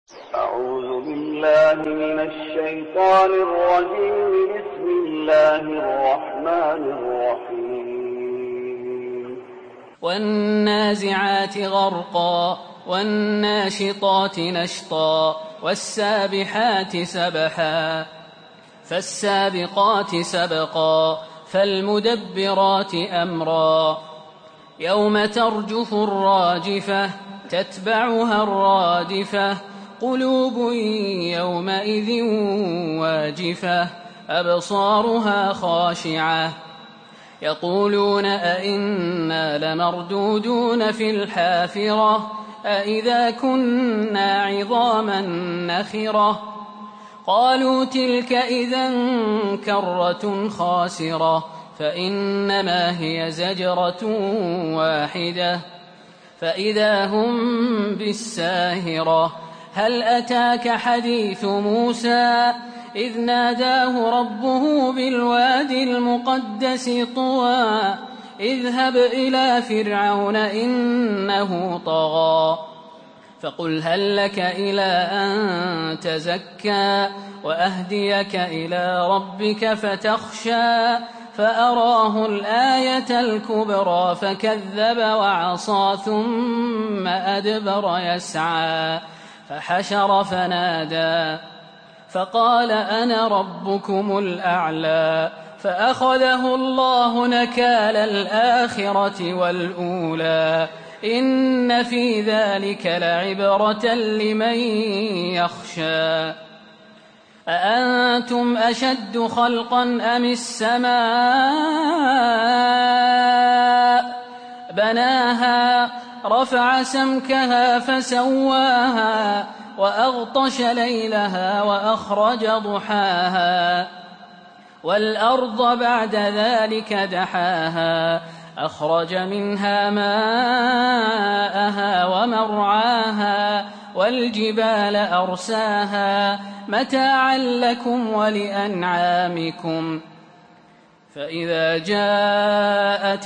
أعوذ بالله من الشيطان الرجيم. بسم الله الرحمن الرحيم. والنازعات غرقا والناشطات نشطا والسابحات سبحا فالسابقات سبقا فالمدبرات أمرا يوم ترجف الراجفة تتبعها الرادفة قلوب يومئذ واجفة أبصارها خاشعة يقولون أئنا لمردودون في الحافرة أئذا كنا عظاما نخرة قالوا تلك إذا كرة خاسرة فإنما هي زجرة واحدة فإذا هم بالساهرة هل أتاك حديث موسى إذ ناداه ربه بالوادي المقدس طوى اذهب إلى فرعون إنه طغى فقل هل لك إلى أن تزكى وأهديك إلى ربك فتخشى فأراه الآية الكبرى فكذب وعصى ثم أدبر يسعى فحشر فنادى فقال أنا ربكم الأعلى فأخذه الله نكال الآخرة والأولى إن في ذلك لعبرة لمن يخشى أأنتم أشد خلقا أم السماء بناها رفع سمكها فسواها وأغطش ليلها وأخرج ضحاها والأرض بعد ذلك دحاها أخرج منها ماءها ومرعاها والجبال أرساها متاعا لكم ولأنعامكم فإذا جاءت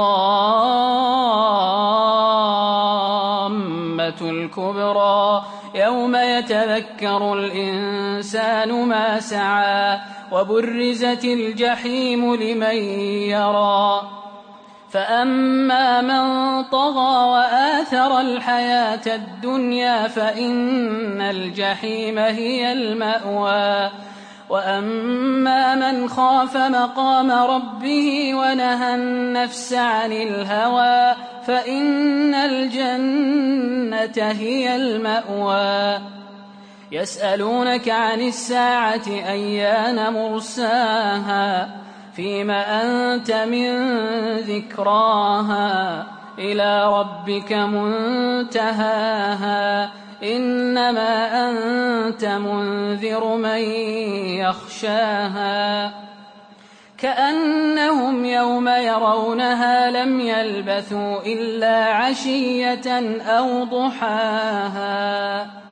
الطامة الكبرى يوم يتذكر الإنسان ما سعى وبرزت الجحيم لمن يرى فأما من طغى وآثر الحياة الدنيا فإن الجحيم هي المأوى وأما من خاف مقام ربه ونهى النفس عن الهوى فإن الجنة هي المأوى يسألونك عن الساعة أيان مرساها فيما أنت من ذكراها إلى ربك منتهاها إنما أنت منذر من يخشاها كأنهم يوم يرونها لم يلبثوا إلا عشية أو ضحاها.